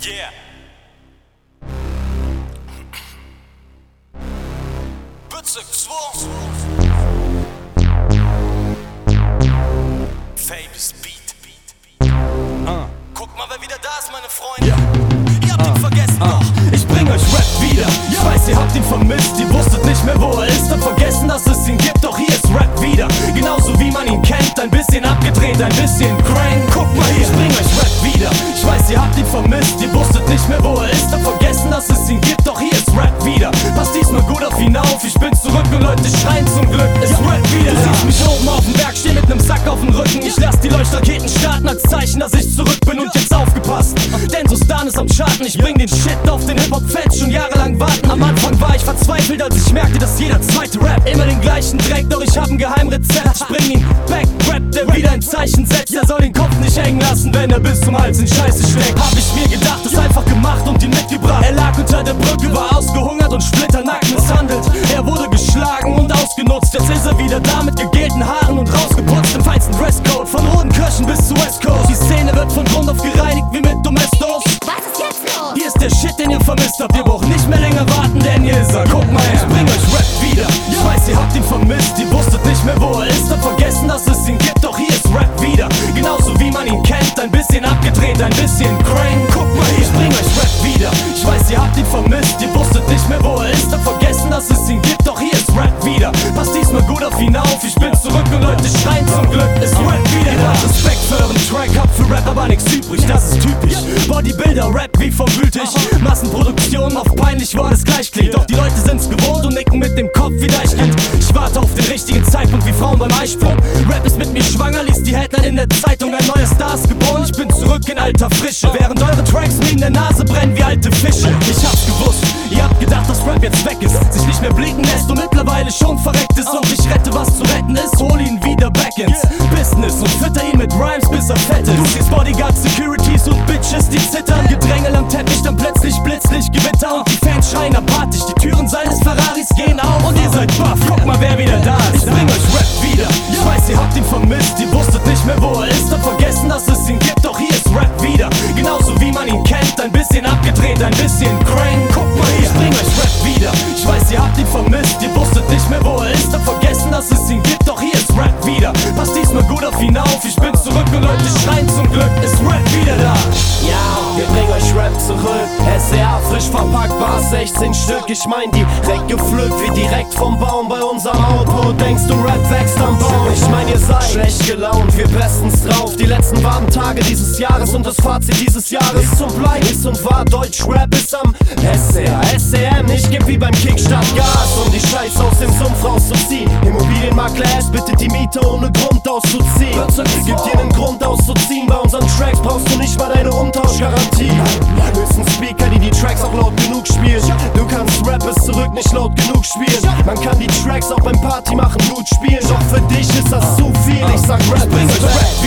Yeah. Bezirk 2. Famous Beat. Guck mal, wer wieder da ist, meine Freunde. Ihr habt ihn vergessen, doch. Ich bring euch Rap wieder. Ich weiß, ihr habt ihn vermisst. Ihr wusstet nicht mehr, wo er ist. Habt vergessen, dass es ihn gibt. Doch hier ist Rap wieder. Genauso wie man ihn kennt. Ein bisschen abgedreht, ein bisschen crank. Guck mal hier. Ich bring euch Rap wieder. Ich weiß, ihr habt ihn vermisst. Ihr wusstet nicht mehr, wo er ist. Habt vergessen, dass es ihn gibt. Doch hier ist Rap wieder. Passt diesmal gut auf ihn auf. Ich bin zurück und Leute schreien zum Glück. Ist Rap wieder. Du siehst mich oben auf dem Berg stehen mit nem Sack auf dem Rücken. Ich lass die Leuchtraketen starten als Zeichen, dass ich zurück bin und jetzt aufgepasst. Denn so Stan ist am Charten. Ich bring den Shit auf den Hip-Hop-Fans schon jahrelang warten. Am Anfang war ich verzweifelt, als ich merkte, dass jeder zweite Rap immer den gleichen Dreck. Doch ich hab ein Geheimrezept. Ich bring ihn back, Rap, der wieder ein Zeichen setzt. Er soll den Kopf nicht hängen lassen, wenn er bis zum Hals in Scheiße steckt. Hab ich mir gedacht, ist einfach gemacht und ihn mitgebracht. Er lag unter der Brücke, war ausgehungert und splitternackt misshandelt. Er wurde geschlagen und ausgenutzt. Jetzt ist er wieder da mit gegelten Haaren und rausgeputzt im feinsten Dresscode. Von Rodenkirchen bis zu West Coast. Die Szene wird von Grund auf gereinigt wie mit Domestos. Was ist jetzt los? Hier ist der Shit, den ihr vermisst habt. Ihr braucht nicht mehr länger warten, denn hier ist er. Guck mal her, ich bring euch Rap wieder. Ich weiß, ihr habt ihn vermisst. Ihr wusstet nicht mehr, wo er ist. Habt vergessen, dass es ihn gibt. Doch hier ist Rap wieder. Genauso wie man ihn kennt. Ein bisschen abgedreht, ein bisschen crank. Guck mal hier, ich bring euch Rap wieder. Ich weiß, ihr habt ihn vermisst. Ihr wusstet nicht mehr, wo er ist. Habt vergessen, dass es ihn gibt. Doch hier ist Rap wieder. Passt diesmal gut auf ihn auf. Ich bin zurück und Leute schreien zum Glück. Ist Rap wieder da. Respekt für euren Track. Hab für Rap aber nix übrig. Das ist typisch. Bodybuilder, Rap wie vom Wütig. Massenproduktion, oft peinlich, wo alles gleich klingt. Doch die Leute sind's gewohnt und nicken mit dem Kopf wie Deichkind. Ich warte auf den richtigen Zeitpunkt wie Frauen beim Eisprung. Rap ist mit mir schwanger, liest die Headline in der Zeitung. Ein neuer Star ist geboren, ich bin zurück in alter Frische. Während eure Tracks mir in der Nase brennen wie alte Fische. Ich hab's gewusst, ihr habt gedacht, dass Rap jetzt weg ist, sich nicht mehr blicken lässt und mittlerweile schon verreckt ist. Und ich rette, was zu retten ist, hol ihn wieder back ins Business und fütter ihn mit Rhymes, bis er fett ist. Du siehst Bodyguards, Securities und Bitches, die zittern. Gedrängel am Teppich, dann plötzlich Blitzlicht, Gewitter und die Fans schreien apathisch. Die Türen seines Ferraris gehen auf und ihr seid baff. Guck mal, wer wieder da ist. Ich bring euch Rap wieder. Ich weiß, ihr habt ihn vermisst, ihr wusstet nicht mehr, wo er ist. Habt vergessen, dass es ihn gibt, doch hier ist Rap wieder. Genauso wie man ihn kennt, ein bisschen abgedreht, ein bisschen crank. Guck mal hier, ich bring euch Rap wieder. Ich weiß, ihr habt ihn vermisst, ihr wusstet nicht mehr, wo er ist. Habt vergessen, dass es ihn gibt, doch hier ist Rap wieder. Passt diesmal gut auf ihn auf, ich bin zurück und Leute schreien zum Glück, ist Rap wieder da. Ja, wir bringen euch Rap zurück. SCR frisch verpackt, Bar 16 Stück. Ich mein direkt gepflückt, wie direkt vom Baum bei unserem Output. Denkst du, Rap wächst am Baum? Ich mein, ihr seid schlecht gelaunt, wir bestens drauf. Die letzten warmen Tage dieses Jahres und das Fazit dieses Jahres zum Blei ist und war Deutschrap ist am SCR, SCM. Ich geb wie beim Kickstart Gas, um die Scheiß aus dem Sumpf rauszuziehen. Immobilienmakler S bittet die Miete ohne Grund auszuziehen. Gibt dir einen Grund auszuziehen, bei unseren Tracks brauchst du nicht mal deine Umtauschgarantie. Höchsten Speaker, die Tracks auch laut genug spielen. Du kannst Rap bis zurück nicht laut genug spielen. Man kann die Tracks auch beim Party machen gut spielen, doch für dich ist das zu viel. Ich sag Rap, ich bring euch Rap